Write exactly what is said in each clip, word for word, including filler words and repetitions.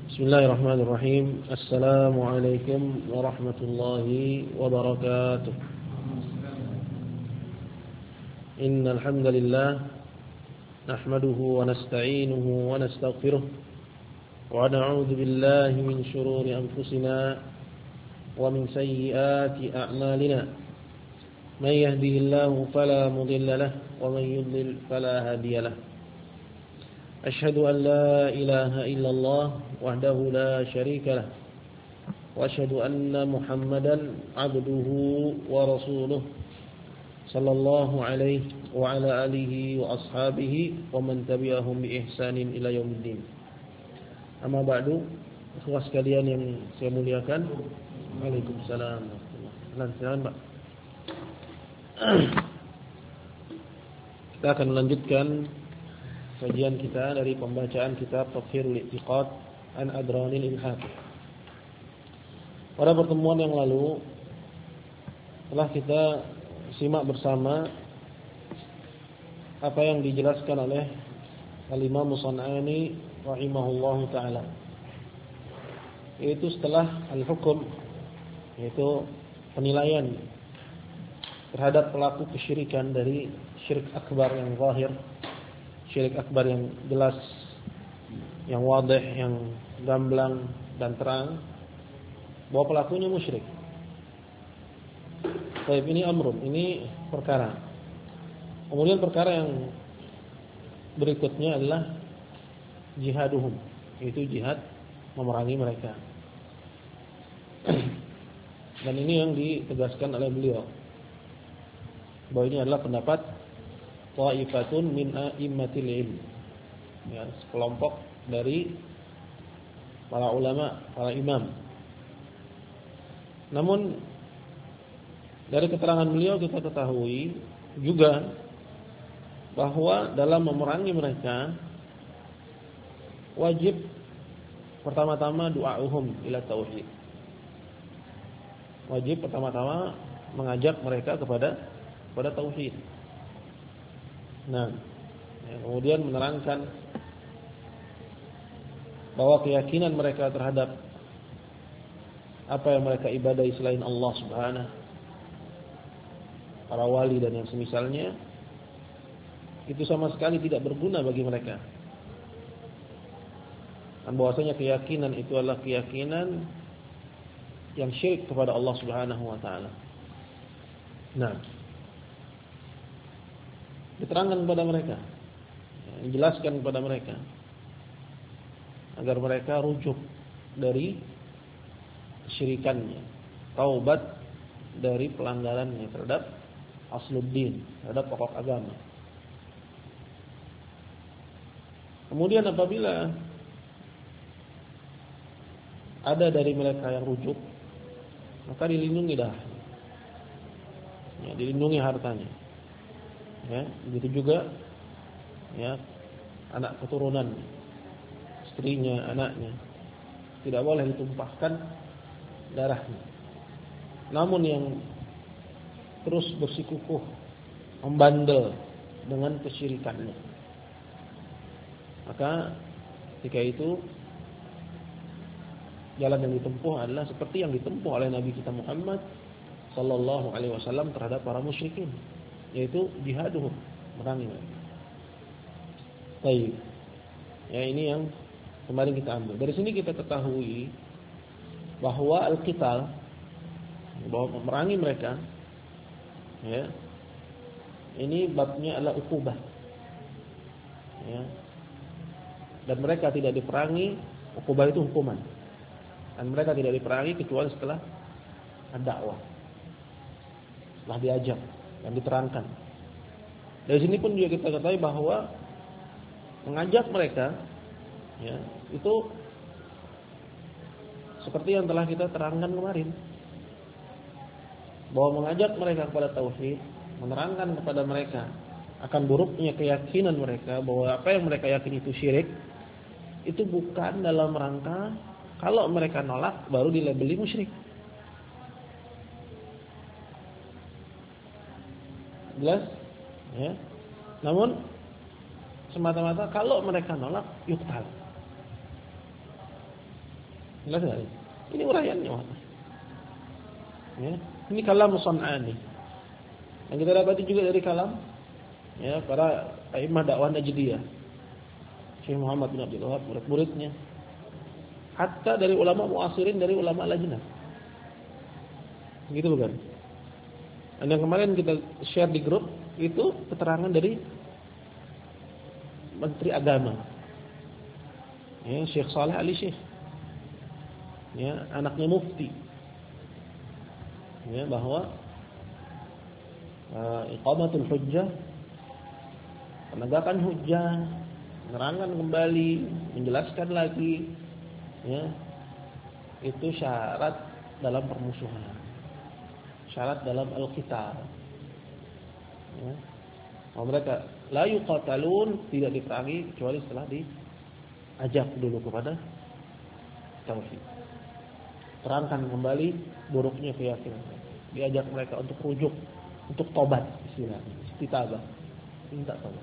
Bismillahirrahmanirrahim. Assalamualaikum warahmatullahi wabarakatuh. Innal hamdalillah nahmaduhu wa nasta'inuhu wa nastaghfiruh wa na'udzu billahi min shururi anfusina wa min sayyiati a'malina. May yahdihillahu fala mudilla lahu wa may yudlil fala hadiya lahu. Asyhadu an la ilaha illallah wahdahu la syarika lah wa asyhadu anna Muhammadan abduhu wa rasuluh sallallahu alaihi wa ala alihi wa ashabihi wa man tabi'ahum bi ihsanin ila yaumiddin. Amma ba'du, ikhwah sekalian yang saya muliakan. Waalaikumsalam. Silakan, Pak. Kita akan melanjutkan kajian kita dari pembacaan kitab Tafsirul I'tiqad an Adranil Ilhad. Pada pertemuan yang lalu telah kita simak bersama apa yang dijelaskan oleh Al-Imam Shanaani rahimahullahu taala, yaitu setelah al-hukum, yaitu penilaian terhadap pelaku kesyirikan dari syirik akbar yang zahir, syirik akbar yang jelas, yang wadih, yang gamblang dan terang, bahwa pelakunya musyrik. Baik, ini amrun, ini perkara. Kemudian perkara yang berikutnya adalah jihaduhum, yaitu jihad memerangi mereka. Dan ini yang ditegaskan oleh beliau, bahwa ini adalah pendapat ta'ifatun min a'immatil ilm, ya, sekelompok dari para ulama, para imam. Namun dari keterangan beliau kita ketahui juga bahwa dalam memerangi mereka wajib pertama-tama du'a'uhum ila tauhid. Wajib pertama-tama mengajak mereka kepada kepada tauhid. Nah, ya, kemudian menerangkan bahwa keyakinan mereka terhadap apa yang mereka ibadahi selain Allah Subhanahu, para wali dan yang semisalnya, itu sama sekali tidak berguna bagi mereka. Dan bahwasanya keyakinan itu adalah keyakinan yang syirik kepada Allah Subhanahu wa taala. Nah, diterangkan kepada mereka, dijelaskan kepada mereka agar mereka rujuk dari kesyirikannya, taubat dari pelanggarannya terhadap asluddin, terhadap pokok agama. Kemudian apabila ada dari mereka yang rujuk, maka dilindungi dah, ya, dilindungi hartanya. Ya, begitu juga ya anak keturunan, istrinya, anaknya, tidak boleh ditumpahkan darahnya. Namun yang terus bersikukuh membandel dengan kesyirikannya, maka ketika itu jalan yang ditempuh adalah seperti yang ditempuh oleh Nabi kita Muhammad sallallahu alaihi wasallam terhadap para musyrikin, yaitu jihaduhum, merangi mereka. Baik. Ya, ini yang kemarin kita ambil. Dari sini kita ketahui bahwa al-qital, bahwa memerangi mereka, ya, ini babnya adalah ukubah. Ya. Dan mereka tidak diperangi, ukubah itu hukuman. Dan mereka tidak diperangi kecuali setelah ad-da'wah, setelah diajak dan diterangkan. Dari sini pun juga kita ketahui bahwa mengajak mereka, ya, itu seperti yang telah kita terangkan kemarin, bahwa mengajak mereka kepada tauhid, menerangkan kepada mereka akan buruknya keyakinan mereka bahwa apa yang mereka yakini itu syirik, itu bukan dalam rangka kalau mereka nolak baru dilabeli musyrik. Jelas? Ya. Namun semata-mata kalau mereka nolak, yuktal. Jelas enggak? Ini uraiannya. Ya, ini kalam San'ani. Yang kita dapati juga dari kalam ya para a'immah dakwah Najdiyah. Syekh Muhammad bin Abdul Wahab, murid-muridnya. Hatta dari ulama muasirin, dari ulama lajnah. Gitu bukan? Dan yang kemarin kita share di grup itu keterangan dari Menteri Agama. Ya, Syekh Saleh Ali Syekh. Ya, anaknya mufti. Ya, bahwa uh, iqamatul hujjah, penegakan hujjah, menerangkan kembali, menjelaskan lagi, ya, itu syarat dalam permusuhan, syarat dalam al-qital. Ya. Oh, mereka la yuqatalun, tidak diperangi kecuali setelah diajak dulu kepada tauhid. Terangkan kembali buruknya keyakinan. Diajak mereka untuk rujuk, untuk tobat, istilahnya, istitabah, minta tobat.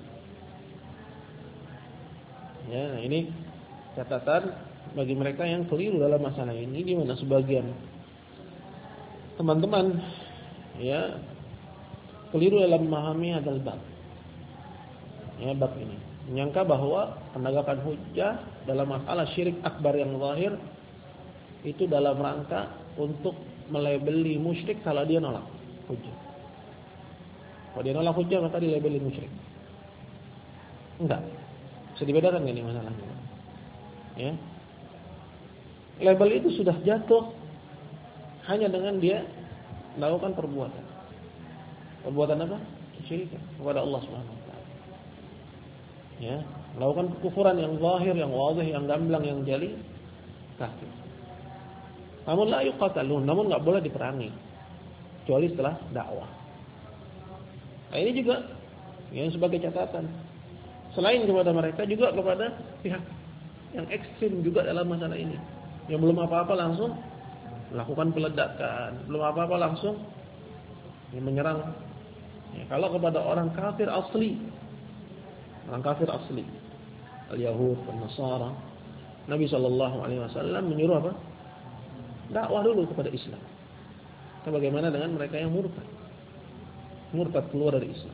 Ya, nah ini catatan bagi mereka yang keliru dalam masalah ini, di mana sebagian teman-teman ya keliru dalam memahami hadzal bab. Ya, bab ini menyangka bahwa penegakan hujjah dalam masalah syirik akbar yang zahir itu dalam rangka untuk melabeli musyrik kalau dia nolak hujjah. Kalau dia nolak hujjah maka dilabeli musyrik. Enggak. Bisa dibedakan enggak nih masalahnya? Ya. Label itu sudah jatuh hanya dengan dia melakukan perbuatan. Perbuatan apa? Kesyirikan kepada Allah Subhanahu wa taala. Ya, melakukan kekufuran yang zahir, yang wadhih, yang gamblang, yang jali, kafir. Namun la yuqatalun, namun enggak boleh diperangi kecuali setelah dakwah. Nah, ini juga yang sebagai catatan. Selain kepada mereka juga kepada pihak yang ekstrim juga dalam masalah ini. Yang belum apa-apa langsung melakukan peledakan, belum apa-apa langsung ya, menyerang. Ya, kalau kepada orang kafir asli, orang kafir asli, al-Yahud, al-Nasara, Nabi Shallallahu Alaihi Wasallam menyuruh apa? Dakwah dulu kepada Islam. Bagaimana dengan mereka yang murtad? Murtad keluar dari Islam.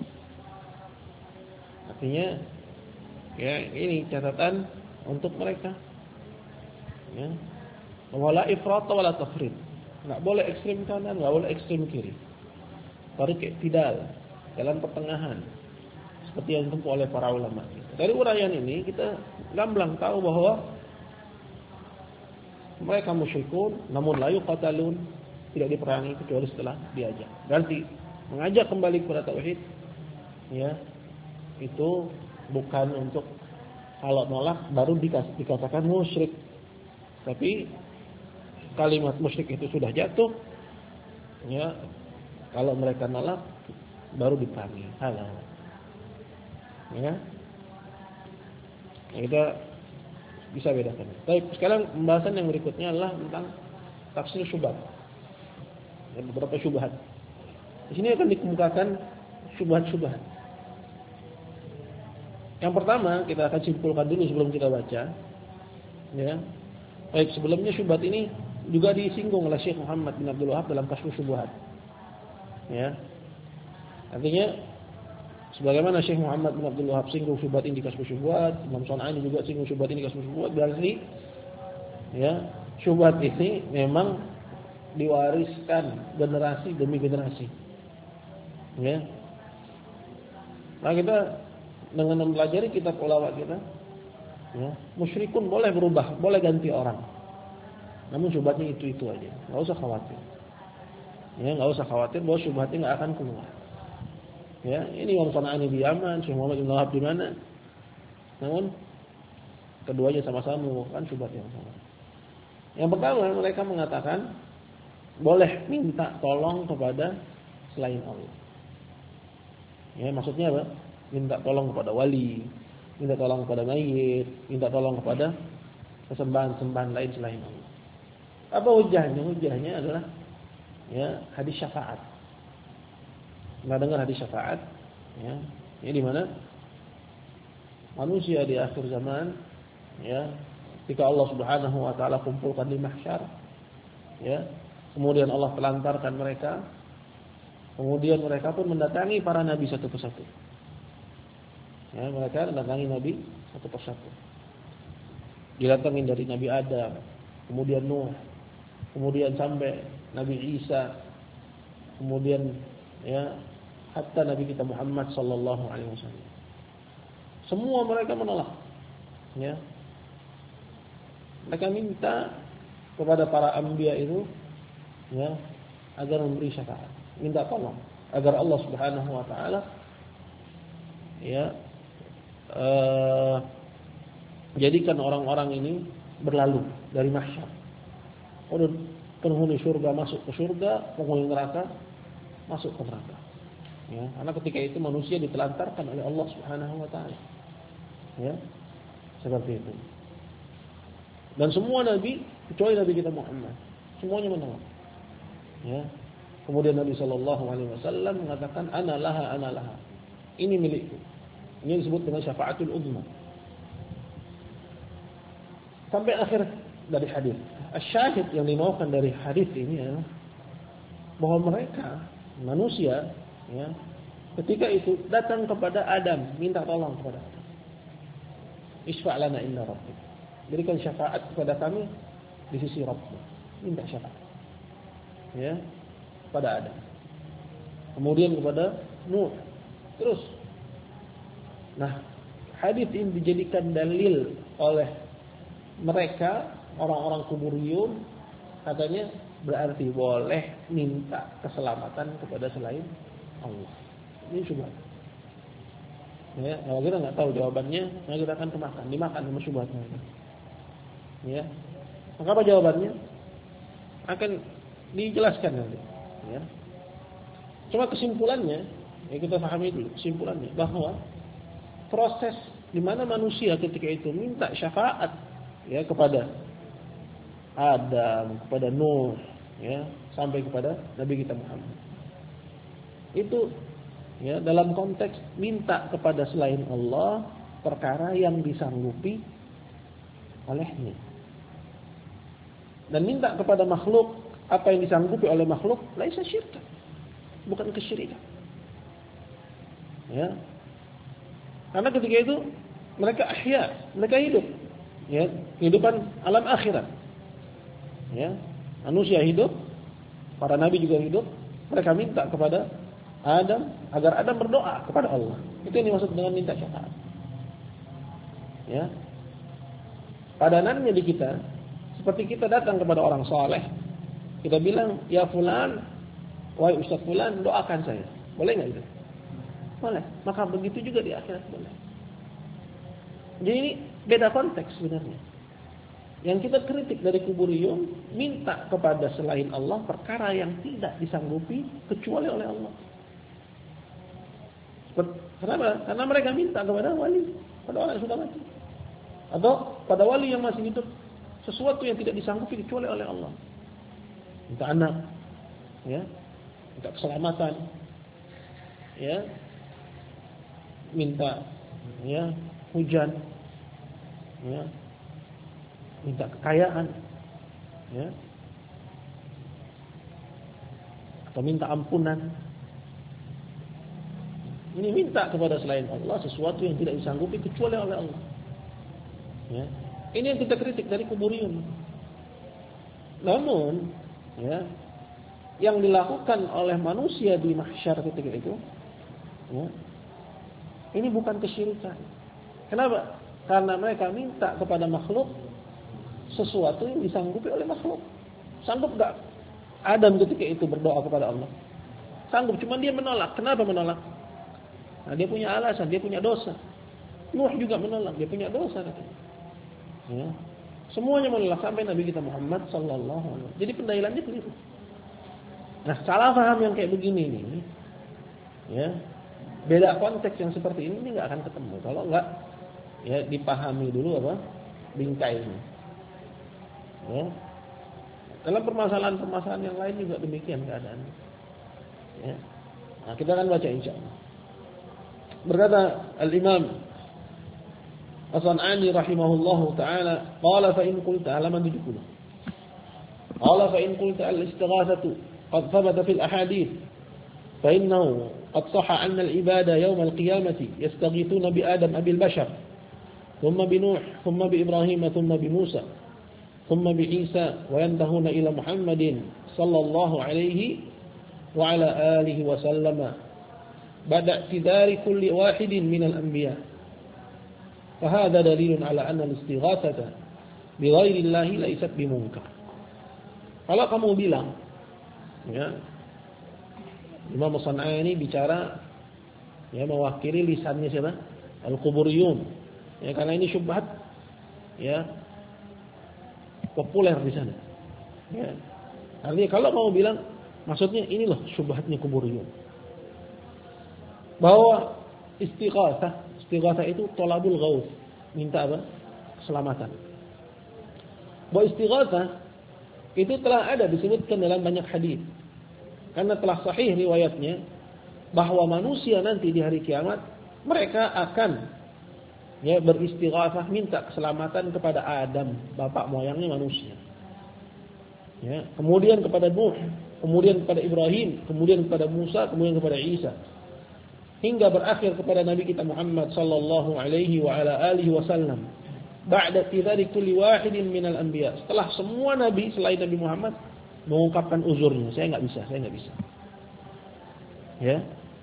Artinya, ya ini catatan untuk mereka. Ya, wala ifrat wala tafrid. Enggak boleh ekstrem kanan, enggak boleh ekstrem kiri. Tarik i'tidal, jalan pertengahan. Seperti yang ditempuh oleh para ulama. Dari uraian ini kita gamblang tahu bahwa mereka musyrikun, namun la yuqatalun, tidak diperangi kecuali setelah diajak. Berarti mengajak kembali kepada tauhid, ya, itu bukan untuk kalau nolak baru dikatakan musyrik. Tapi kalimat musyrik itu sudah jatuh, ya, kalau mereka nolak baru diperangi. Halal. Ya. Kita bisa bedakan. Baik, sekarang pembahasan yang berikutnya adalah tentang tafsir syubhat. Ya, beberapa syubhat. Di sini akan dikemukakan syubhat-syubhat. Yang pertama kita akan simpulkan dulu sebelum kita baca. Ya. Baik, sebelumnya syubhat ini juga disinggung oleh Syekh Muhammad bin Abdul Wahab dalam Kasyfus Syubhat. Ya. Artinya sebagaimana Syekh Muhammad bin Abdul Wahab singgung syubhat ini di Kasyfus Syubhat, Imam San'ani juga singgung syubhat ini di Kasyfus Syubhat, berarti ya, syubhat ini memang diwariskan generasi demi generasi. Ya. Nah, kita dengan mempelajari kitab ulama kita, ya, musyrikun boleh berubah, boleh ganti orang. Namun syubhatnya itu-itu aja. Enggak usah khawatir. Ya, enggak usah khawatir bahwa syubhatnya enggak akan keluar. Ya, ini Imam San'ani di Yaman, Syekh Muhammad bin Wahab di mana? Namun keduanya sama-sama merupakan syubhat yang sama. Yang pertama, mereka mengatakan boleh minta tolong kepada selain Allah. Ya, maksudnya apa? Minta tolong kepada wali, minta tolong kepada mayit, minta tolong kepada sesembahan-sembahan lain selain Allah. Apa hujahnya? Hujahnya adalah ya, hadis syafaat. Nah, dengar hadis syafaat, ya, ini di mana manusia di akhir zaman, ya, ketika Allah Subhanahu wa taala kumpulkan di mahsyar, ya. Kemudian Allah telantarkan mereka. Kemudian mereka pun mendatangi para nabi satu persatu. Ya, mereka mendatangi nabi satu persatu. Didatangi dari Nabi Adam, kemudian Nuh, kemudian sampai Nabi Isa, kemudian ya hatta Nabi kita Muhammad sallallahu alaihi wasallam. Semua mereka menolak. Ya. Mereka minta kepada para anbiya itu, ya, agar memberi syafaat. Minta tolong agar Allah Subhanahu wa taala ya uh, jadikan orang-orang ini berlalu dari mahsyar. Oh, penghuni surga masuk ke surga, penghuni neraka masuk ke neraka. Ya, karena ketika itu manusia ditelantarkan oleh Allah Subhanahu wa taala. Ya. Seperti itu. Dan semua nabi kecuali Nabi kita Muhammad, semuanya menolak. Ya. Kemudian Nabi Shallallahu Alaihi Wasallam mengatakan, ana laha, ana laha. Ini milikku. Ini disebut dengan syafaatul uzma. Sampai akhir dari hadis. Asyahid yang dimaukan dari hadis ini adalah bahwa mereka manusia, ya, ketika itu datang kepada Adam, minta tolong kepada Adam. Isfa' lana inna rabbik. Berikan syafaat kepada kami di sisi Rabbmu. Minta syafaat. Ya. Pada Adam. Kemudian kepada Nuh. Terus. Nah, hadis ini dijadikan dalil oleh mereka, orang-orang kuburiyun, katanya berarti boleh minta keselamatan kepada selain Allah. Ini syubhat. Ya, kalau kita nggak tahu jawabannya, nah kita akan kemakan, dimakan sama syubhatnya. Ya. Maka apa jawabannya? Akan dijelaskan nanti. Ya. Cuma kesimpulannya, ya kita pahami dulu kesimpulannya bahwa proses di mana manusia ketika itu minta syafaat, ya, kepada Adam, kepada Nuh, ya, sampai kepada Nabi kita Muhammad. Itu, ya, dalam konteks minta kepada selain Allah perkara yang disanggupi olehnya. Dan minta kepada makhluk apa yang disanggupi oleh makhluk, laisa syirka, bukan kesyirikan. Ya. Karena ketika itu mereka ahya, mereka hidup, ya, kehidupan alam akhirat. Ya. Manusia hidup, para nabi juga hidup, mereka minta kepada Adam agar Adam berdoa kepada Allah. Itu yang dimaksud dengan minta syafaat. Ya. Padanannya di kita seperti kita datang kepada orang saleh. Kita bilang, ya fulan, wahai Ustaz fulan, doakan saya. Boleh nggak itu? Boleh. Maka begitu juga di akhirat boleh. Jadi ini beda konteks sebenarnya. Yang kita kritik dari kuburiyun, minta kepada selain Allah perkara yang tidak disanggupi kecuali oleh Allah. Kenapa? Karena mereka minta kepada wali, pada orang yang sudah mati, atau pada wali yang masih hidup, sesuatu yang tidak disanggupi kecuali oleh Allah. Minta anak, ya, minta keselamatan, ya, minta, ya, hujan, ya, minta kekayaan, ya, atau minta ampunan. Ini minta kepada selain Allah sesuatu yang tidak disanggupi kecuali oleh Allah. Ya. Ini yang kita kritik dari kuburiyun. Namun, ya, yang dilakukan oleh manusia di mahsyar ketika itu, ya, ini bukan kesyirikan. Kenapa? Karena mereka minta kepada makhluk sesuatu yang disanggupi oleh makhluk. Sanggup gak Adam ketika itu berdoa kepada Allah? Sanggup, cuma dia menolak. Kenapa menolak? Nah, dia punya alasan, dia punya dosa. Nuh juga menolak, dia punya dosa katanya. Ya. Semuanya menolak sampai Nabi kita Muhammad sallallahu alaihi wasallam. Jadi pendalilannya keliru. Nah, salah paham yang kayak begini ini, ya, beda konteks yang seperti ini, ini nggak akan ketemu kalau nggak, ya, dipahami dulu apa bingkainya. Ya. Dalam permasalahan-permasalahan yang lain juga demikian keadaannya. Ya. Nah, kita akan baca insyaallah. Berkata Al-Imam As-San'ani rahimahullahu ta'ala qala fa in qulta halaman tujuh puluh. Qala fa in qulta al-istighatsatu qad thabata fil ahadits fa innahu qad sahha 'anna al-ibada yawm al-qiyamati yastaghithuna bi Adam abil bashar thumma bi Nuh thumma bi Ibrahim thumma bi Musa thumma bi Isa wa yantahuna ila Muhammadin sallallahu alaihi wa ala alihi wa sallama ba'da i'tidari kulli wahidin min al-anbiya. فهذا دليل على أن الاستغاثة بغير الله ليست بمنكر. Kalau kamu bilang, ya, Imam As-San'ani bicara, ya, mewakili lisannya siapa? Al-Quburiyun. Ya, karena ini syubhat, ya, populer di sana. Ya. Artinya kalau kamu bilang, maksudnya ini loh syubhatnya Quburiyun. Bahwa istighatsah Istighatsah itu tolabul ghaus, minta apa? Keselamatan. Bahwa istighatsah itu telah ada disebutkan dalam banyak hadis. Karena telah sahih riwayatnya bahwa manusia nanti di hari kiamat mereka akan, ya, beristighatsah minta keselamatan kepada Adam, bapak moyangnya manusia. Ya, kemudian kepada Nuh, kemudian kepada Ibrahim, kemudian kepada Musa, kemudian kepada Isa. Hingga berakhir kepada Nabi kita Muhammad sallallahu alaihi wa ala alihi wasallam. Ba'da tidari kulli wahidin minal anbiya. Setelah semua nabi selain Nabi Muhammad mengungkapkan uzurnya, saya enggak bisa, saya enggak bisa. Ya.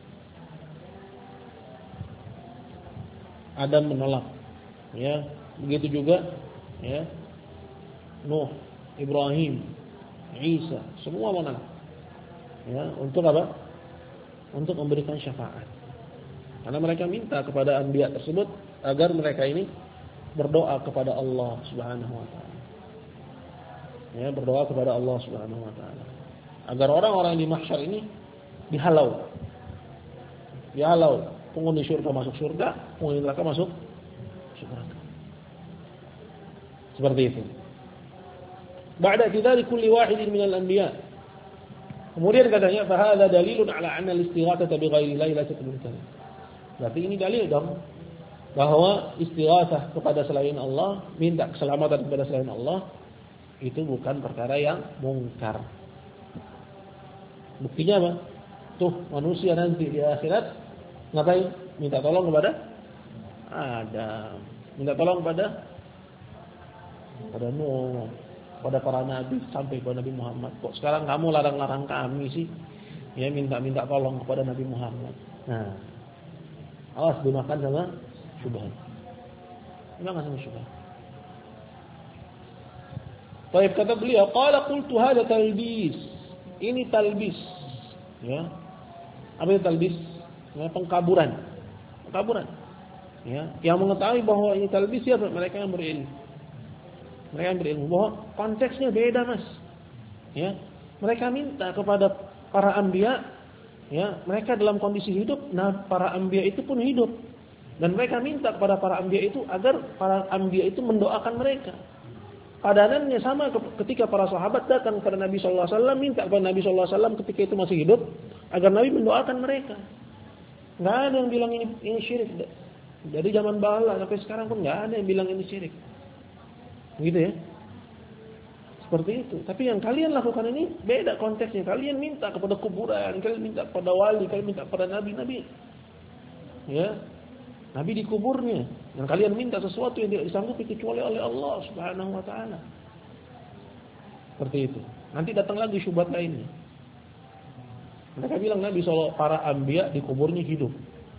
Adam menolak. Ya, begitu juga, ya. Nuh, Ibrahim, Isa, semua menolak. Ya, untuk apa? Untuk memberikan syafaat. Karena mereka minta kepada anbiya tersebut agar mereka ini berdoa kepada Allah Subhanahu wa taala. Ya, berdoa kepada Allah Subhanahu wa taala. Agar orang-orang di mahsyar ini dihalau. Dihalau, penghuni surga masuk surga, penghuni neraka masuk neraka. Seperti itu. Ba'da dzalika kulli wahidin minal anbiya. Kemudian katanya fa hadza dalilun ala anna al-istighatsata bi ghairi llahi la tatmutun. Berarti ini dalil dong bahwa istighatsah kepada selain Allah, minta keselamatan kepada selain Allah itu bukan perkara yang mungkar. Buktinya apa? Tuh manusia nanti di akhirat ngapain? Minta tolong kepada Adam, minta tolong kepada pada Nuh, pada para nabi sampai kepada Nabi Muhammad. Kok sekarang kamu larang-larang kami sih? Ya, minta-minta tolong kepada Nabi Muhammad. Nah, awas dimakan sama syubhat. Dimakan sama syubhat. Baik, kata beliau, qala qultu hadza talbis. Ini talbis. Ya. Apa itu talbis? Ya, pengkaburan. Pengkaburan. Ya, yang mengetahui bahwa ini talbis siapa? Mereka yang berilmu. Mereka yang berilmu bahwa konteksnya beda, Mas. Ya. Mereka minta kepada para anbiya, ya, mereka dalam kondisi hidup, nah para anbiya itu pun hidup. Dan mereka minta kepada para anbiya itu agar para anbiya itu mendoakan mereka. Padanannya sama ketika para sahabat datang kepada Nabi sallallahu alaihi wasallam minta kepada Nabi sallallahu alaihi wasallam ketika itu masih hidup agar Nabi mendoakan mereka. Enggak ada yang bilang ini ini syirik. Jadi zaman bala sampai sekarang pun enggak ada yang bilang ini syirik. Gitu ya. Seperti itu. Tapi yang kalian lakukan ini beda konteksnya. Kalian minta kepada kuburan, kalian minta kepada wali, kalian minta kepada nabi-nabi. Ya. Nabi di kuburnya. Dan kalian minta sesuatu yang tidak disanggupi kecuali oleh Allah Subhanahu wa taala. Seperti itu. Nanti datang lagi syubhat lainnya. Mereka bilang Nabi sallallahu para anbiya di kuburnya hidup.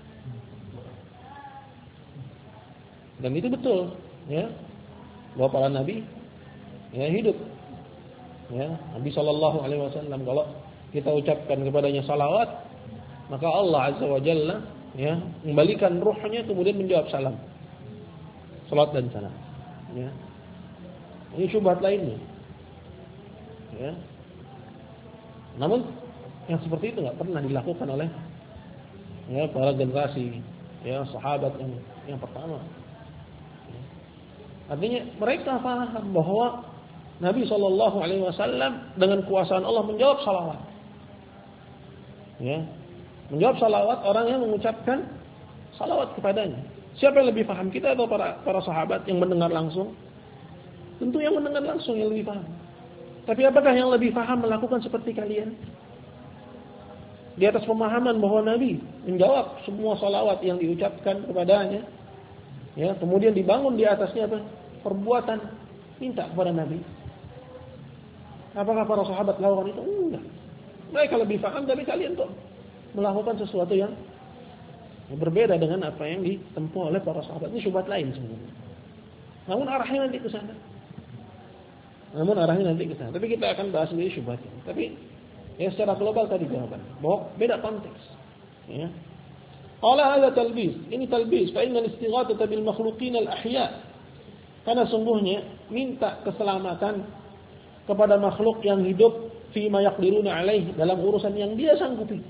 Dan itu betul, ya. Bahwa para nabi ya hidup. Ya, Nabi sallallahu alaihi wasallam kalau kita ucapkan kepadanya salawat, maka Allah Azza wa Jalla, ya, mengembalikan ruhnya kemudian menjawab salam. Salat dan salam. Ya. Ini syubhat lainnya. Ya. Namun yang seperti itu enggak pernah dilakukan oleh, ya, para generasi, ya, sahabat yang yang pertama. Ya. Artinya mereka paham bahwa Nabi sallallahu alaihi wasallam dengan kuasaan Allah menjawab salawat. Ya. Menjawab salawat orang yang mengucapkan salawat kepadanya. Siapa yang lebih paham, kita atau para para sahabat yang mendengar langsung? Tentu yang mendengar langsung yang lebih paham. Tapi apakah yang lebih paham melakukan seperti kalian? Di atas pemahaman bahwa Nabi menjawab semua salawat yang diucapkan kepadanya, ya, kemudian dibangun di atasnya apa? Perbuatan minta kepada Nabi. Apakah para sahabat lakukan itu? Enggak. Mereka lebih paham, tapi kalian kok melakukan sesuatu yang berbeda dengan apa yang ditempuh oleh para sahabat. Ini syubhat lain sebenarnya. Namun arahnya nanti ke sana. Namun arahnya nanti ke sana. Tapi kita akan bahas sendiri syubhatnya. Tapi ya secara global tadi jawaban bahwa beda konteks. Ya. Qala hadza talbis. Ini talbis. Fa innal istighatsata bil makhluqin al ahya. Karena sungguhnya minta keselamatan kepada makhluk yang hidup fi ma yaqdiruna alaih, dalam urusan yang dia sanggupi.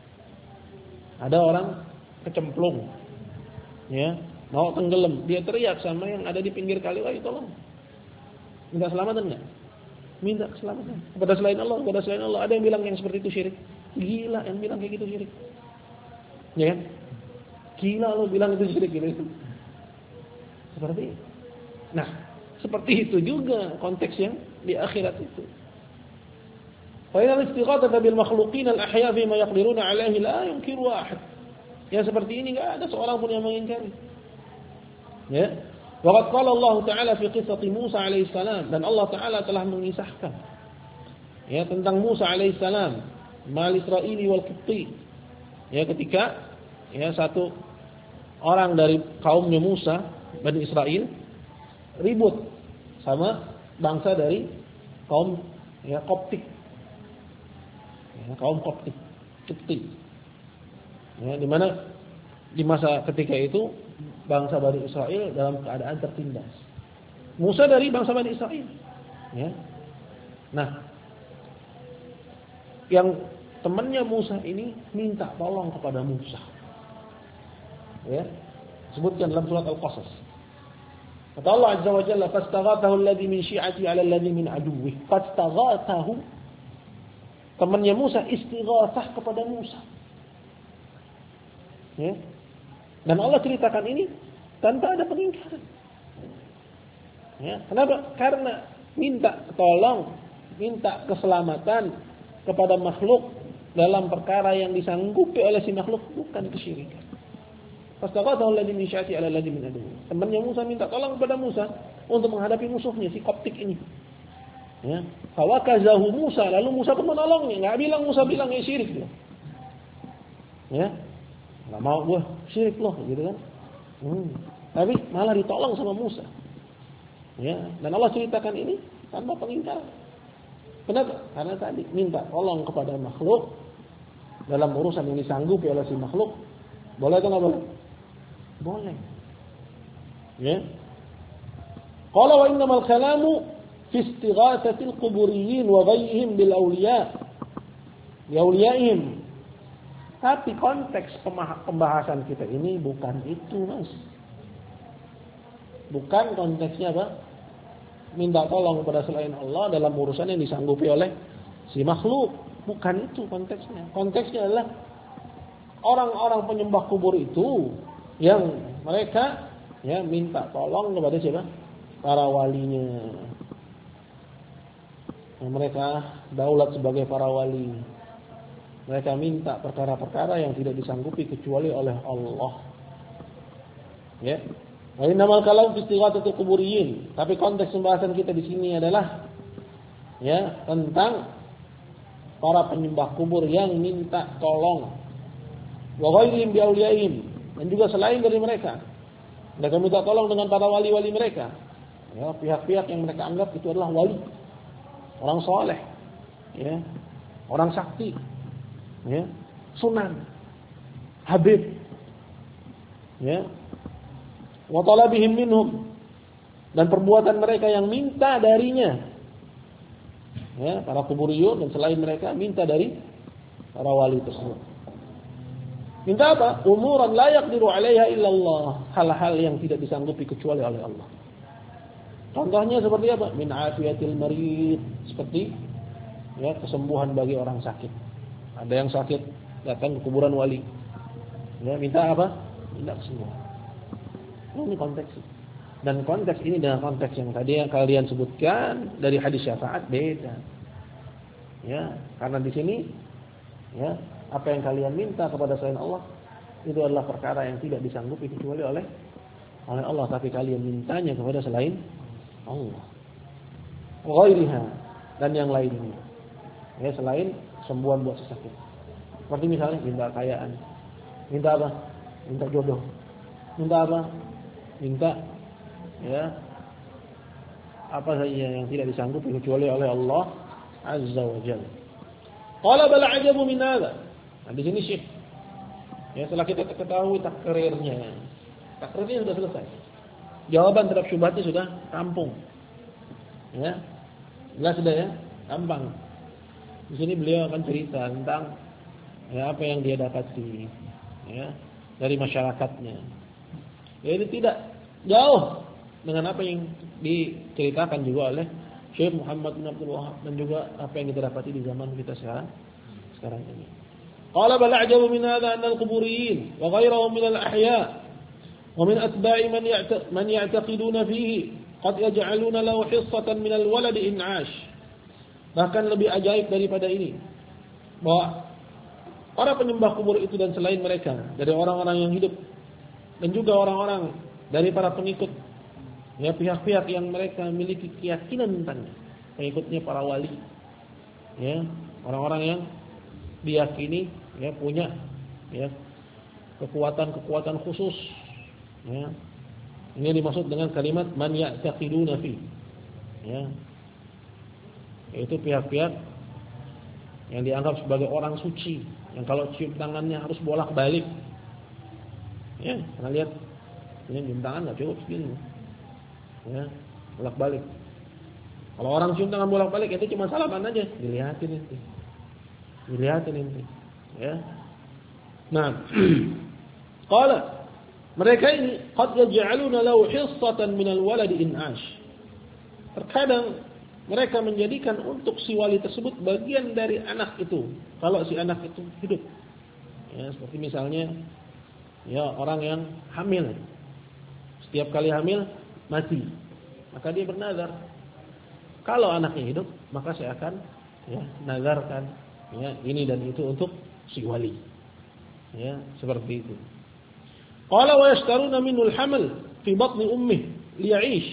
Ada orang kecemplung, ya, mau tenggelam, dia teriak sama yang ada di pinggir kali, "Wahai tolong." Minta keselamatan enggak? Minta keselamatan kepada selain Allah, kepada selain Allah. Ada yang bilang yang seperti itu syirik. Gila yang bilang kayak gitu syirik. Ya kan? Gila lo bilang itu syirik gitu. Seperti itu. Nah, seperti itu juga konteks yang di akhirat itu. Wa inal istighatsata bil makhluqin al ahya fi ma yaqdiruna alaihi la yunkiru ahad. Yang seperti ini enggak ada seorang pun yang mengingkari. Ya. Waqad qala Allah Ta'ala fi qissati Musa alaihi salam, dan Allah Ta'ala telah mengisahkan ya tentang Musa alaihi salam, mal Israili wal Qibti. Ya, ketika ya satu orang dari kaumnya Musa, Bani Israel, ribut sama bangsa dari kaum ya Koptik. Ya, kaum Koptik, Qibti. Ya, di mana di masa ketika itu bangsa Bani Israel dalam keadaan tertindas. Musa dari bangsa Bani Israel. Ya. Nah, yang temannya Musa ini minta tolong kepada Musa. Ya. Sebutkan dalam surat Al-Qasas. Kata Allah Azza wa Jalla, "Fastaghathahu alladhi min syi'ati 'ala alladhi min aduwwi." Fastaghathahu. Temannya Musa istighatsah kepada Musa. Ya. Dan Allah ceritakan ini tanpa ada pengingkaran. Ya, kenapa? Karena minta tolong, minta keselamatan kepada makhluk dalam perkara yang disanggupi oleh si makhluk bukan kesyirikan. Fastaghathahu alladhi min syi'ati 'ala alladhi min aduwwi. Temannya Musa minta tolong kepada Musa untuk menghadapi musuhnya si Koptik ini. Ya, fawakazahu Musa, lalu Musa pun menolongnya. Enggak bilang Musa bilang ini syirik dia. Ya. Enggak mau gua syirik loh gitu kan. Hmm. Tapi malah ditolong sama Musa. Ya, dan Allah ceritakan ini tanpa pengingkaran. Kenapa? Karena tadi minta tolong kepada makhluk dalam urusan yang disanggupi oleh si makhluk. Boleh atau enggak boleh? Boleh. Ya. Qala wa innamal kalamu fi istighatsatil quburiyyin wa ghayrihim bil awliya. Bi awliyaihim. Tapi konteks pembahasan kita ini bukan itu, Mas. Bukan konteksnya apa? Minta tolong kepada selain Allah dalam urusan yang disanggupi oleh si makhluk. Bukan itu konteksnya. Konteksnya adalah orang-orang penyembah kubur itu yang mereka ya minta tolong kepada siapa? Para walinya. Yang mereka daulat sebagai para wali. Mereka minta perkara-perkara yang tidak disanggupi kecuali oleh Allah. Ya. Wa innamal kalam fi istighatsatil quburiyyin. Tapi konteks pembahasan kita di sini adalah ya tentang para penyembah kubur yang minta tolong. Wa ghairihim bi awliyaihim, dan juga selain dari mereka. Mereka minta tolong dengan para wali-wali mereka. Ya, pihak-pihak yang mereka anggap itu adalah wali. Orang soleh. Ya. Orang sakti. Ya, Sunan, Habib, ya, wa talabihim minhum, dan perbuatan mereka yang minta darinya, ya, para kuburiyun dan selain mereka minta dari para wali tersebut. Minta apa? Umuran la yaqdiru 'alaiha illa Allah, hal-hal yang tidak disanggupi kecuali oleh Allah. Contohnya seperti apa? Min afiyatil marid, seperti ya kesembuhan bagi orang sakit. Ada yang sakit, datang ke kuburan wali. Ya, minta apa? Minta kesembuhan. Ini konteks. Dan konteks ini dengan konteks yang tadi yang kalian sebutkan dari hadis syafaat beda. Ya, karena di sini ya, apa yang kalian minta kepada selain Allah itu adalah perkara yang tidak disanggupi kecuali oleh oleh Allah, tapi kalian mintanya kepada selain Allah. Ghairiha, dan yang lainnya. Ya, selain sembuhan buat sesakit. Seperti misalnya minta kekayaan. Minta apa? Minta jodoh. Minta apa? Minta ya apa saja yang tidak disanggupi kecuali oleh Allah Azza wa Jalla. Qala bal ajabu min hadza. Nah, di sini Syekh ya, setelah kita ketahui takrirnya, takrirnya sudah selesai. Jawaban terhadap syubhatnya sudah rampung. Ya. Jelas sudah ya, gampang. Di sini beliau akan cerita tentang ya apa yang dia dapati ya dari masyarakatnya. Jadi tidak jauh dengan apa yang diceritakan juga oleh Syekh Muhammad bin Abdul Wahhab dan juga apa yang kita dapati di zaman kita sekarang sekarang ini. Qala bal a'jabu min hadha anna al-quburiyyin wa ghayrahum min al-ahya' wa min atba'i man man ya'taqiduna fihi qad yaj'aluna lahu hissatan min al-walad in 'ash. Bahkan lebih ajaib daripada ini bahwa para penyembah kubur itu dan selain mereka dari orang-orang yang hidup dan juga orang-orang dari para pengikut ya pihak-pihak yang mereka memiliki keyakinan tentangnya, pengikutnya para wali ya, orang-orang yang diyakini ya punya ya kekuatan-kekuatan khusus ya. Ini dimaksud dengan kalimat man ya'taqiduna fi ya, yaitu pihak-pihak yang dianggap sebagai orang suci yang kalau cium tangannya harus bolak-balik ya. Pernah lihat ini cium tangan nggak cukup segini ya, bolak-balik. Kalau orang cium tangan bolak-balik itu cuma salaman aja, dilihatin nanti, dilihatin nanti ya. Nah, qala mereka ini qad yaj'aluna lahu hissatan minal walad in 'ash. Terkadang mereka menjadikan untuk si wali tersebut bagian dari anak itu kalau si anak itu hidup. Ya, seperti misalnya ya orang yang hamil. Setiap kali hamil mati, maka dia bernazar kalau anaknya hidup maka saya akan ya nazarkan ya ini dan itu untuk si wali. Ya, seperti itu. Qala wa yashtaruna minhu al-hamal fi batni ummihi liya'ish.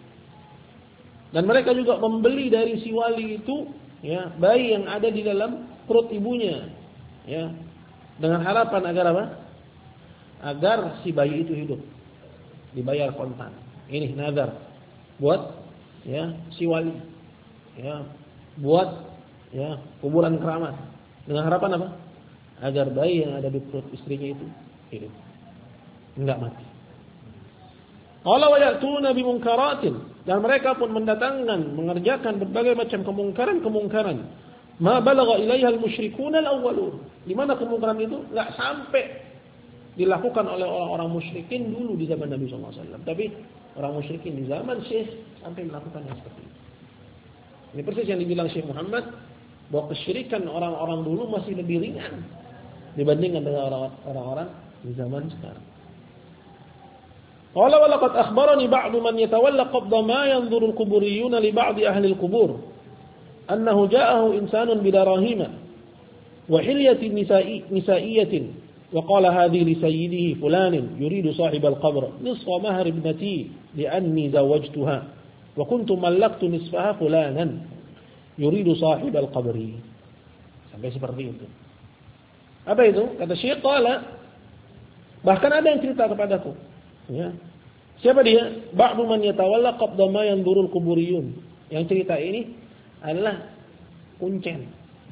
Dan mereka juga membeli dari si wali itu ya bayi yang ada di dalam perut ibunya ya dengan harapan agar apa? Agar si bayi itu hidup. Dibayar kontan. Ini nazar buat ya si wali. Ya, buat ya kuburan keramat dengan harapan apa? Agar bayi yang ada di perut istrinya itu hidup. Enggak mati. Qala wa ya'tuna bi munkaratin, dan mereka pun mendatangkan mengerjakan berbagai macam kemungkaran-kemungkaran. Ma balagha ilaiha al-musyrikun al-awwalun. Di mana kemungkaran itu enggak sampai dilakukan oleh orang-orang musyrikin dulu di zaman Nabi sallallahu alaihi wasallam, tapi orang musyrikin di zaman Syekh sampai melakukan yang seperti itu. Ini persis yang dibilang Syekh Muhammad bahwa kesyirikan orang-orang dulu masih lebih ringan dibandingkan dengan orang-orang di zaman sekarang. Qala wa laqad akhbarani ba'du man yatawalla qabda ma yanzuru al-quburiyuna li ba'di ahli al-qubur annahu ja'ahu insanun bidarahima wa hilyatin nisa'i nisa'iyatin wa qala hadhihi li sayyidihi fulanin yuridu sahib al-qabr nisfa mahr ibnati li'anni zawajtuha wa kuntu mallaktu nisfaha fulanan yuridu sahib al-qabri. Sampai seperti itu. Apa itu? Kata Syekh, qala bahkan ada yang cerita kepadaku. Ya. Siapa dia? Ba'du man yatawalla qabda ma yanzurul quburiyun. Yang cerita ini adalah kuncen.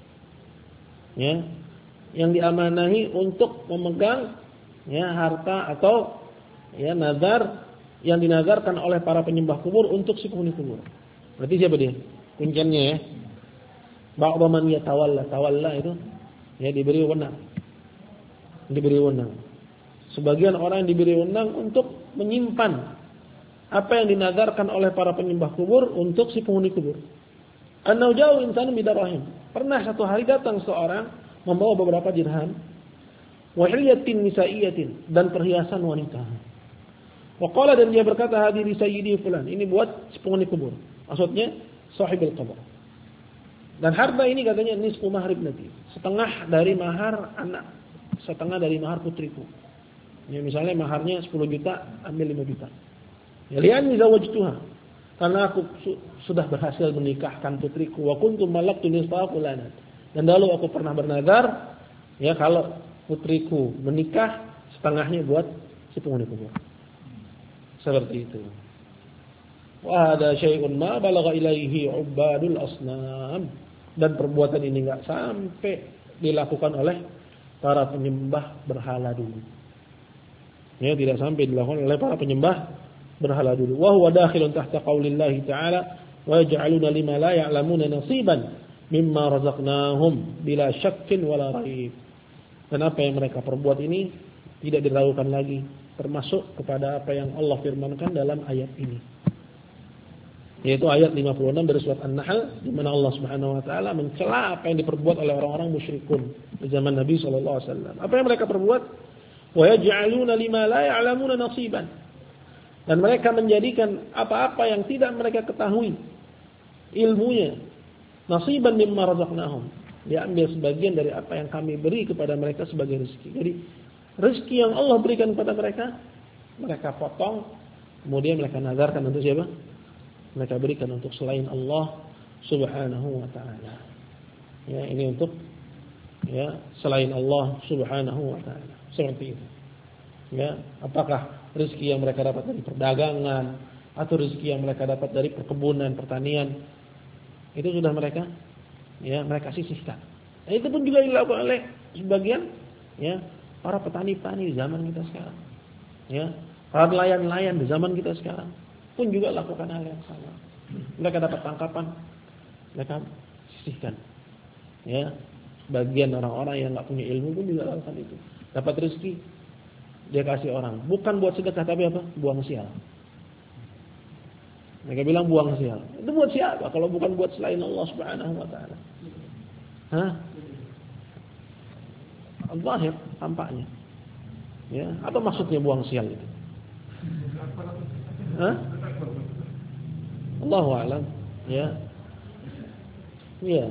Ya. Yang diamanahi untuk memegang ya harta atau ya nazar yang dinazarkan oleh para penyembah kubur untuk si penghuni kubur. Berarti siapa dia? Kuncennya ya. Ba'du man yatawalla, tawalla itu ya diberi wewenang. Diberi wewenang. Sebagian orang yang diberi wewenang untuk menyimpan apa yang dinazarkan oleh para penyembah kubur untuk si penghuni kubur. Annau jauh insan bidarahim. Pernah satu hari datang seorang membawa beberapa dirham, wa hilyatin nisaiyatin, dan perhiasan wanita. Waqala, dan dia berkata, hadiri sayyidi fulan, ini buat penghuni kubur. Maksudnya sahibul qabr. Dan harta ini katanya nisfu mahar ibnati, setengah dari mahar anak, setengah dari mahar putriku. Ya, misalnya maharnya sepuluh juta, ambil lima juta. Ya, li'anni zawajtuha, karena aku su- sudah berhasil menikahkan putriku. Wa kuntu malaktu nisfa fulana, dan lalu aku pernah bernazar, ya kalau putriku menikah, setengahnya buat si penghuni kubur. Seperti itu. Wa hada syai'un ma balagha ilaihi ubadul asnam, dan perbuatan ini enggak sampai dilakukan oleh para penyembah berhala dulu. Ya, tidak sampai dilakukan oleh para penyembah berhala dulu. Wa huwa dakhilun tahta qaulillahi ta'ala wa yaj'aluna lima la ya'lamuna nasiban mimma razaqnahum bila syakkin wala raib. Dan apa yang mereka perbuat ini tidak diragukan lagi, termasuk kepada apa yang Allah firmankan dalam ayat ini, yaitu ayat lima puluh enam dari surat An-Nahl, di mana Allah Subhanahu wa taala mencela apa yang diperbuat oleh orang-orang musyrikun di zaman Nabi sallallahu alaihi wasallam. Apa yang mereka perbuat? Wa yaj'aluna lima la ya'lamuna nasiban. Dan mereka menjadikan apa-apa yang tidak mereka ketahui ilmunya, nasiban mimma razaqnahum. Dia ambil sebagian dari apa yang kami beri kepada mereka sebagai rezeki. Jadi rezeki yang Allah berikan kepada mereka, mereka potong, kemudian mereka nazarkan untuk siapa? Mereka berikan untuk selain Allah Subhanahu wa taala. Ya, ini untuk ya selain Allah Subhanahu wa taala. Seperti itu. Ya, apakah rezeki yang mereka dapat dari perdagangan atau rezeki yang mereka dapat dari perkebunan, pertanian, itu sudah mereka ya mereka sisihkan. Nah, itu pun juga dilakukan oleh sebagian ya para petani-petani di zaman kita sekarang. Ya, para nelayan-nelayan di zaman kita sekarang pun juga lakukan hal yang sama. Mereka dapat tangkapan, mereka sisihkan. Ya, bagian orang-orang yang enggak punya ilmu pun juga lakukan itu. Dapat rezeki, dia kasih orang, bukan buat sedekah tapi apa? Buang sial. Mereka bilang buang sial. Itu buat siapa kalau bukan buat selain Allah Subhanahu wa taala? Hah? Zahir tampaknya. Ya, apa maksudnya buang sial itu? Hah? Allahu a'lam. Ya. Ya.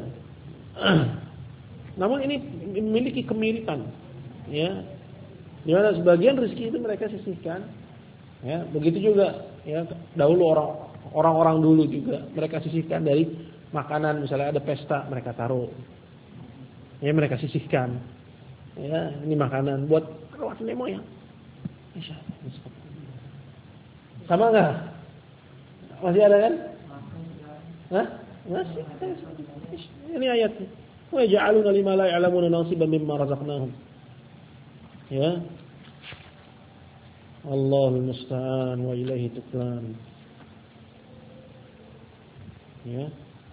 Namun ini memiliki kemiripan. Ya. Di mana sebagian rezeki itu mereka sisihkan. Ya, begitu juga ya dahulu orang orang-orang dulu juga mereka sisihkan dari makanan, misalnya ada pesta mereka taruh. Ya, mereka sisihkan. Ya, ini makanan buat rawat nenek moyang. Insyaallah. Sama enggak? Masih ada kan? Hah? Masih. Ini ayatnya. Wa ja'aluna lima la ya'lamuna nasiban mimma razaqnahum. Ya. Allahul musta'an wa ilaihi tuklan. Ya.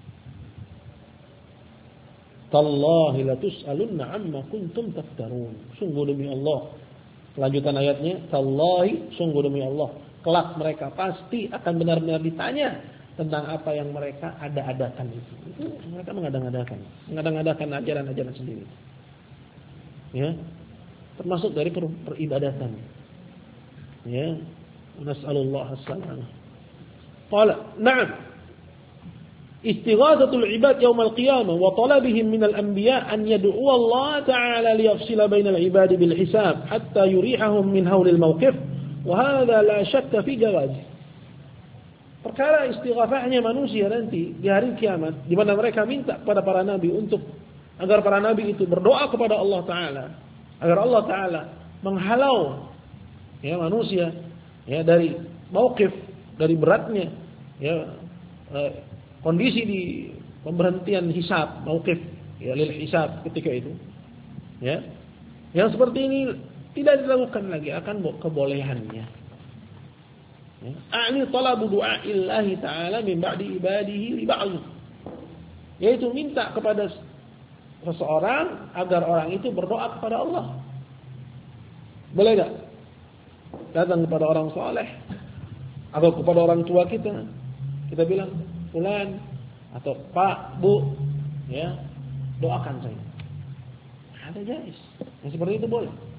Tallahi la tus'alunna amma kuntum taftarun. Sungguh demi Allah. Lanjutan ayatnya, tallahi, sungguh demi Allah, kelak mereka pasti akan benar-benar ditanya tentang apa yang mereka ada-adakan itu. Itu mereka mengadang-adakan, mengadang-adakan ajaran-ajaran sendiri. Ya. Termasuk dari per peribadatan. Ya. Nas'alullah as-salamah. Qala, na'am. Istighathatul ibad yaumil qiyamah wa talabihim minal anbiya an yad'u Allah ta'ala liyafsila bainal ibadi bil hisab hatta yurihahum min hawlil mawqif wa hadha la shakka fi jawaz. Perkara istighathahnya manusia nanti di hari kiamat di mana mereka minta kepada para nabi untuk agar para nabi itu berdoa kepada Allah taala agar Allah taala menghalau ya manusia ya dari mauqif, dari beratnya ya eh, kondisi di pemberhentian hisab, mauqif ya lil hisab ketika itu. Ya. Yang seperti ini tidak dilakukan lagi, akan kebolehannya. Ya. A'ni talabu du'a'illahi ta'ala min ba'di ibadihi li ba'd. Yaitu minta kepada seseorang agar orang itu berdoa kepada Allah. Boleh enggak? Datang kepada orang saleh atau kepada orang tua kita, kita bilang, fulan atau Pak, Bu, ya, doakan saya. Ada jais. Yang seperti itu boleh.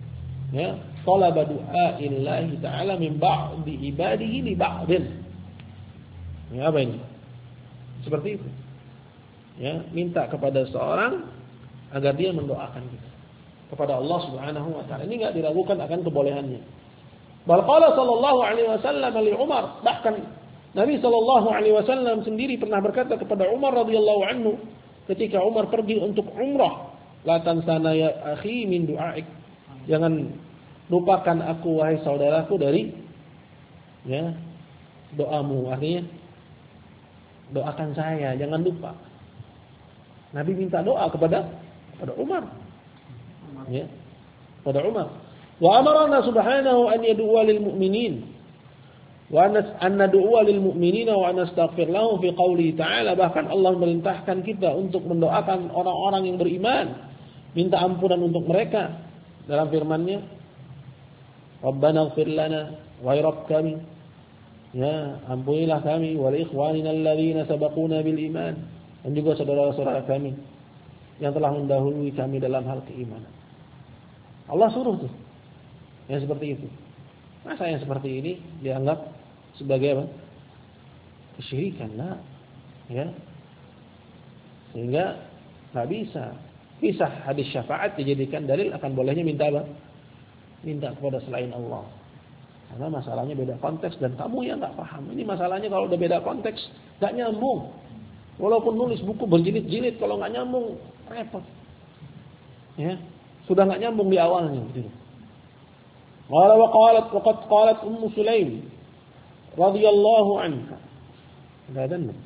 Ya, talaba du'a illahi ta'ala min ba'di ibadihi li ba'din. Ya, apa ini? Seperti itu. Ya, minta kepada seorang agar dia mendoakan kita kepada Allah Subhanahu wa taala. Ini enggak diragukan akan kebolehannya. Bal qala sallallahu alaihi wasallam li Umar, bahkan Nabi sallallahu alaihi wasallam sendiri pernah berkata kepada Umar radhiyallahu anhu ketika Umar pergi untuk umrah, la tansana ya akhi min du'aik. Jangan lupakan aku wahai saudaraku dari ya doamu, artinya doakan saya, jangan lupa. Nabi minta doa kepada kepada Umar. Ya, kepada Umar. Wa amarna subhanahu an yad'uwa lil mu'minin wa an nad'uwa lil mu'minina wa nastaghfir lahum fi qouli ta'ala. Bahkan Allah memerintahkan kita untuk mendoakan orang-orang yang beriman, minta ampunan untuk mereka dalam firman-Nya, Rabbana ighfir lana wa rabb kami, ya ampunilah kami, wal ikhwanina alladziina sabaquna bil iman, dan juga saudara-saudara kami yang telah mendahului kami dalam hal keimanan. Allah suruh tuh yang seperti itu. Masa yang seperti ini dianggap sebagai apa? Kesyirikan lah, ya. Sehingga nggak bisa. Bisa hadis syafaat dijadikan dalil akan bolehnya minta apa? Minta kepada selain Allah. Karena masalahnya beda konteks dan kamu yang nggak paham. Ini masalahnya kalau udah beda konteks nggak nyambung. Walaupun nulis buku berjilid-jilid, kalau nggak nyambung repot. Ya, sudah nggak nyambung di awalnya. Gitu. Qala wa qalat wa qad qalat Ummu Sulaim radhiyallahu anha. Enggak ada nih.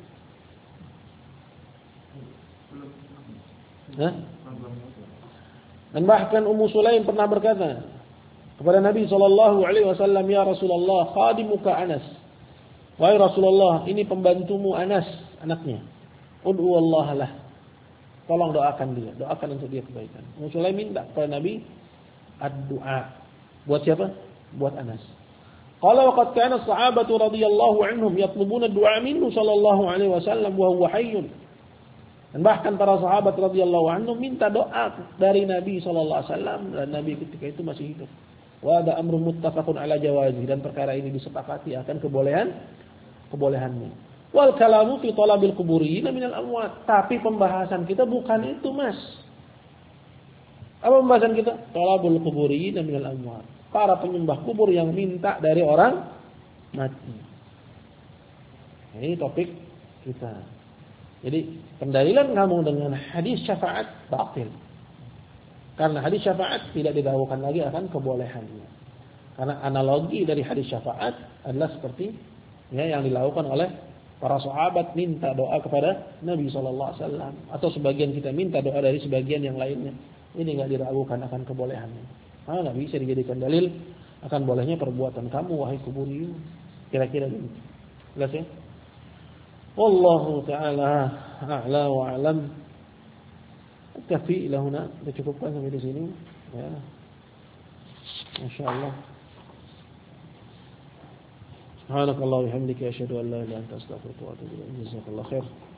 Hah? Dan bahkan Ummu Sulaim pernah berkata kepada Nabi sallallahu alaihi wasallam, "Ya Rasulullah, khadimuka Anas." Wahai Rasulullah, ini pembantumu Anas, anaknya. Ud'u Allah lah. Tolong doakan dia, doakan untuk dia kebaikan. Ummu Sulaim minta kepada Nabi ad-du'a. Buat siapa? Buat Anas. Qala wa qad kana as-sahabatu radhiyallahu anhum yatlubuna ad-du'a minhu sallallahu alaihi wasallam wa huwa hayyun. Dan bahkan para sahabat radhiyallahu anhum minta doa dari Nabi sallallahu alaihi wasallam dan Nabi ketika itu masih hidup. Wa ada amrun muttafaqun ala jawazi, dan perkara ini disepakati akan kebolehan kebolehannya. Wal kalamu fi talabil quburiyyin minal amwat. Tapi pembahasan kita bukan itu, Mas. Apa pembahasan kita? Talabul quburiyyin minal amwat. Para penyembah kubur yang minta dari orang mati. Ini topik kita. Jadi pendalilan kamu dengan hadis syafaat batil. Karena hadis syafaat tidak didahulukan lagi akan kebolehannya. Karena analogi dari hadis syafaat adalah seperti ya, yang dilakukan oleh para sahabat minta doa kepada Nabi sallallahu alaihi wasallam, atau sebagian kita minta doa dari sebagian yang lainnya. Ini enggak diragukan akan kebolehannya. Ah, enggak bisa dijadikan dalil akan bolehnya perbuatan kamu wahai kuburiyun. Kira-kira begitu. Jelas ya? Wallahu ta'ala a'la wa a'lam. Kafi ila huna, kita cukupkan sampai di sini ya. Masyaallah. Subhanakallah wa bihamdika asyhadu an la ilaha illa anta astaghfiruka wa atubu ilaik. Jazakallahu khair.